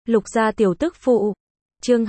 Lục gia tiểu tức phụ. Chương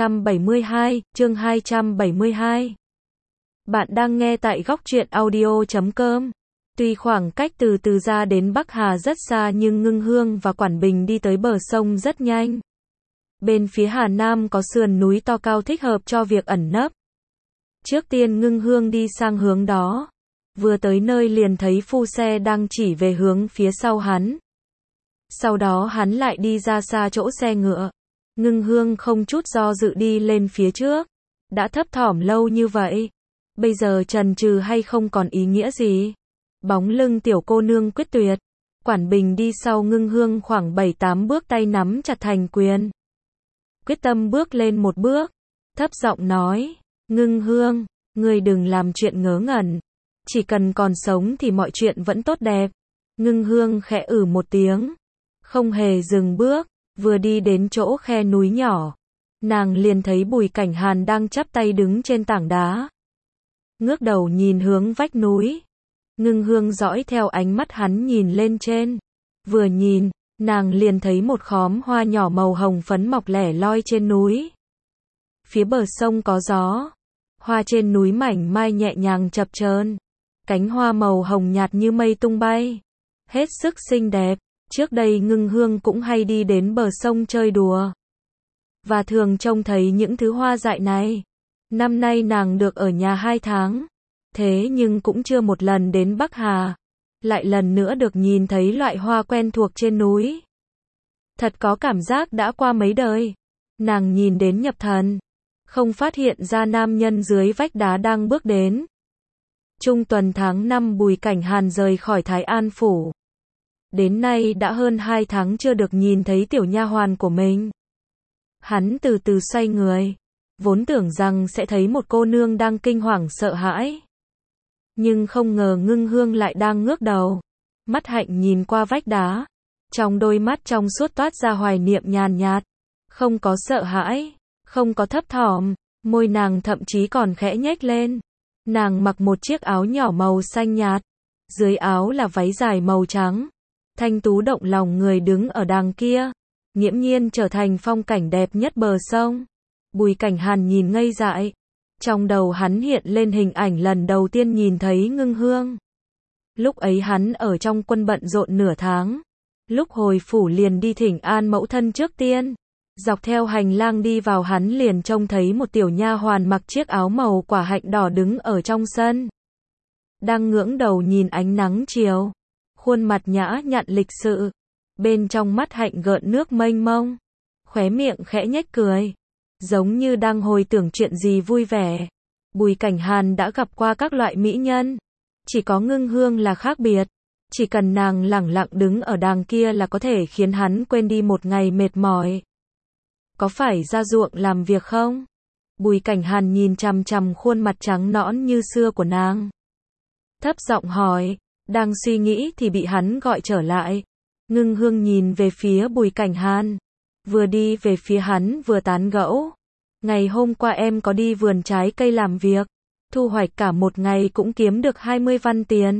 272. Bạn đang nghe tại góc truyện audio.com. Tuy khoảng cách từ Từ Gia đến Bắc Hà rất xa nhưng Ngưng Hương và Quản Bình đi tới bờ sông rất nhanh. Bên phía Hà Nam có sườn núi to cao thích hợp cho việc ẩn nấp. Trước tiên Ngưng Hương đi sang hướng đó. Vừa tới nơi liền thấy phu xe đang chỉ về hướng phía sau hắn. Sau đó hắn lại đi ra xa chỗ xe ngựa. Ngưng Hương không chút do dự đi lên phía trước. Đã thấp thỏm lâu như vậy. Bây giờ chần chừ hay không còn ý nghĩa gì. Bóng lưng tiểu cô nương quyết tuyệt. Quản Bình đi sau Ngưng Hương khoảng 7-8 bước, tay nắm chặt thành quyền. Quyết tâm bước lên một bước. Thấp giọng nói, Ngưng Hương, ngươi đừng làm chuyện ngớ ngẩn. Chỉ cần còn sống thì mọi chuyện vẫn tốt đẹp. Ngưng Hương khẽ một tiếng. Không hề dừng bước. Vừa đi đến chỗ khe núi nhỏ. Nàng liền thấy Bùi Cảnh Hàn đang chắp tay đứng trên tảng đá. Ngước đầu nhìn hướng vách núi. Ngưng Hương dõi theo ánh mắt hắn nhìn lên trên. Vừa nhìn, nàng liền thấy một khóm hoa nhỏ màu hồng phấn mọc lẻ loi trên núi. Phía bờ sông có gió. Hoa trên núi mảnh mai nhẹ nhàng chập chờn. Cánh hoa màu hồng nhạt như mây tung bay. Hết sức xinh đẹp. Trước đây Ngưng Hương cũng hay đi đến bờ sông chơi đùa. Và thường trông thấy những thứ hoa dại này. Năm nay nàng được ở nhà 2 tháng. Thế nhưng cũng chưa một lần đến Bắc Hà. Lại lần nữa được nhìn thấy loại hoa quen thuộc trên núi. Thật có cảm giác đã qua mấy đời. Nàng nhìn đến nhập thần. Không phát hiện ra nam nhân dưới vách đá đang bước đến. Trung tuần tháng 5 Bùi Cảnh Hàn rời khỏi Thái An Phủ. Đến nay đã hơn 2 tháng chưa được nhìn thấy tiểu nha hoàn của mình. Hắn từ từ xoay người. Vốn tưởng rằng sẽ thấy một cô nương đang kinh hoàng sợ hãi. Nhưng không ngờ Ngưng Hương lại đang ngước đầu. Mắt hạnh nhìn qua vách đá. Trong đôi mắt trong suốt toát ra hoài niệm nhàn nhạt. Không có sợ hãi. Không có thấp thỏm. Môi nàng thậm chí còn khẽ nhếch lên. Nàng mặc một chiếc áo nhỏ màu xanh nhạt. Dưới áo là váy dài màu trắng. Thanh tú động lòng người đứng ở đằng kia. Nghiễm nhiên trở thành phong cảnh đẹp nhất bờ sông. Bùi Cảnh Hàn nhìn ngây dại. Trong đầu hắn hiện lên hình ảnh lần đầu tiên nhìn thấy Ngưng Hương. Lúc ấy hắn ở trong quân bận rộn nửa tháng. Lúc hồi phủ liền đi thỉnh an mẫu thân trước tiên. Dọc theo hành lang đi vào hắn liền trông thấy một tiểu nha hoàn mặc chiếc áo màu quả hạnh đỏ đứng ở trong sân. Đang ngưỡng đầu nhìn ánh nắng chiều. Khuôn mặt nhã nhặn lịch sự. Bên trong mắt hạnh gợn nước mênh mông. Khóe miệng khẽ nhếch cười. Giống như đang hồi tưởng chuyện gì vui vẻ. Bùi Cảnh Hàn đã gặp qua các loại mỹ nhân. Chỉ có Ngưng Hương là khác biệt. Chỉ cần nàng lẳng lặng đứng ở đằng kia là có thể khiến hắn quên đi một ngày mệt mỏi. Có phải ra ruộng làm việc không? Bùi Cảnh Hàn nhìn chằm chằm khuôn mặt trắng nõn như xưa của nàng. Thấp giọng hỏi. Đang suy nghĩ thì bị hắn gọi trở lại. Ngưng Hương nhìn về phía Bùi Cảnh Hàn. Vừa đi về phía hắn vừa tán gẫu. Ngày hôm qua em có đi vườn trái cây làm việc. Thu hoạch cả một ngày cũng kiếm được 20 văn tiền.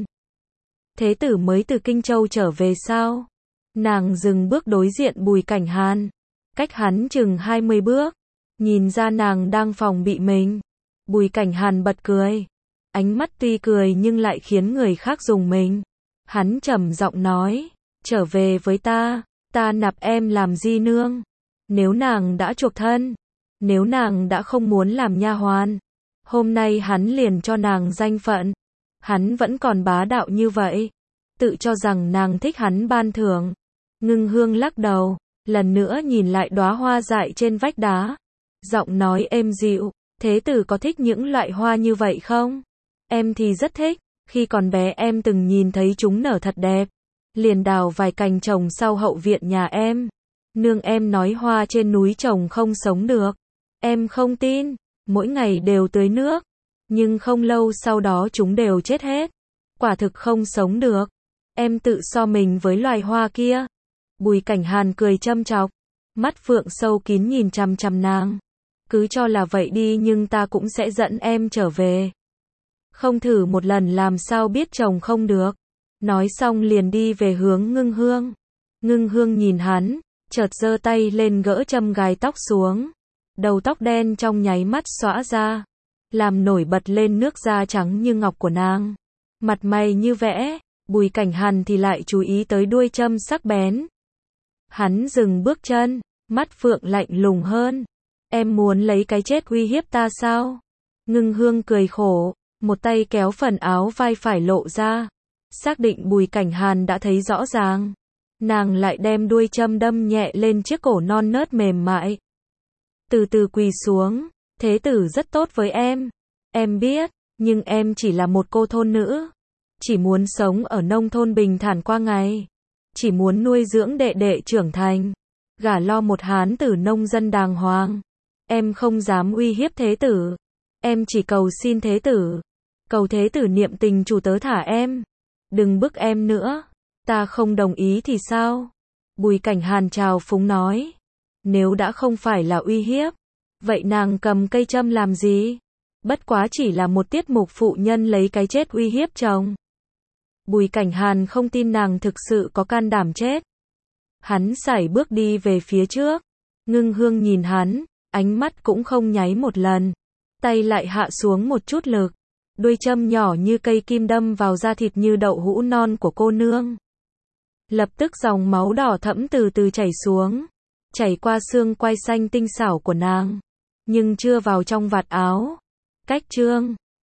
Thế tử mới từ Kinh Châu trở về sao? Nàng dừng bước đối diện Bùi Cảnh Hàn. Cách hắn chừng 20 bước. Nhìn ra nàng đang phòng bị mình. Bùi Cảnh Hàn bật cười. Ánh mắt tuy cười nhưng lại khiến người khác rùng mình. Hắn trầm giọng nói. Trở về với ta nạp em làm di nương. Nếu nàng đã chuộc thân. Nếu nàng đã không muốn làm nha hoàn. Hôm nay hắn liền cho nàng danh phận. Hắn vẫn còn bá đạo như vậy. Tự cho rằng nàng thích hắn ban thưởng. Ngưng Hương lắc đầu. Lần nữa nhìn lại đóa hoa dại trên vách đá. Giọng nói êm dịu. Thế tử có thích những loại hoa như vậy không? Em thì rất thích. Khi còn bé em từng nhìn thấy chúng nở thật đẹp. Liền đào vài cành trồng sau hậu viện nhà em. Nương em nói hoa trên núi trồng không sống được. Em không tin. Mỗi ngày đều tưới nước. Nhưng không lâu sau đó chúng đều chết hết. Quả thực không sống được. Em tự so mình với loài hoa kia. Bùi Cảnh Hàn cười châm chọc. Mắt phượng sâu kín nhìn chằm chằm nàng. Cứ cho là vậy đi nhưng ta cũng sẽ dẫn em trở về. Không thử một lần làm sao biết trồng không được. Nói xong liền đi về hướng Ngưng Hương. Ngưng Hương nhìn hắn, chợt giơ tay lên gỡ châm gài tóc xuống. Đầu tóc đen trong nháy mắt xõa ra, làm nổi bật lên nước da trắng như ngọc của nàng. Mặt mày như vẽ, Bùi Cảnh Hàn thì lại chú ý tới đuôi châm sắc bén. Hắn dừng bước chân, mắt phượng lạnh lùng hơn. Em muốn lấy cái chết uy hiếp ta sao? Ngưng Hương cười khổ, một tay kéo phần áo vai phải lộ ra. Xác định Bùi Cảnh Hàn đã thấy rõ ràng. Nàng lại đem đuôi châm đâm nhẹ lên chiếc cổ non nớt mềm mại. Từ từ quỳ xuống, thế tử rất tốt với em biết, nhưng em chỉ là một cô thôn nữ. Chỉ muốn sống ở nông thôn bình thản qua ngày. Chỉ muốn nuôi dưỡng đệ đệ trưởng thành. Gả lo một hán tử nông dân đàng hoàng. Em không dám uy hiếp thế tử. Em chỉ cầu xin thế tử. Cầu thế tử niệm tình chủ tớ thả em. Đừng bức em nữa. Ta không đồng ý thì sao? Bùi Cảnh Hàn trào phúng nói. Nếu đã không phải là uy hiếp, vậy nàng cầm cây châm làm gì? Bất quá chỉ là một tiết mục phụ nhân lấy cái chết uy hiếp chồng. Bùi Cảnh Hàn không tin nàng thực sự có can đảm chết. Hắn sải bước đi về phía trước. Ngưng Hương nhìn hắn, ánh mắt cũng không nháy một lần. Tay lại hạ xuống một chút lực. Đuôi châm nhỏ như cây kim đâm vào da thịt như đậu hũ non của cô nương. Lập tức dòng máu đỏ thẫm từ từ chảy xuống. Chảy qua xương quai xanh tinh xảo của nàng. Nhưng chưa vào trong vạt áo. Cách chương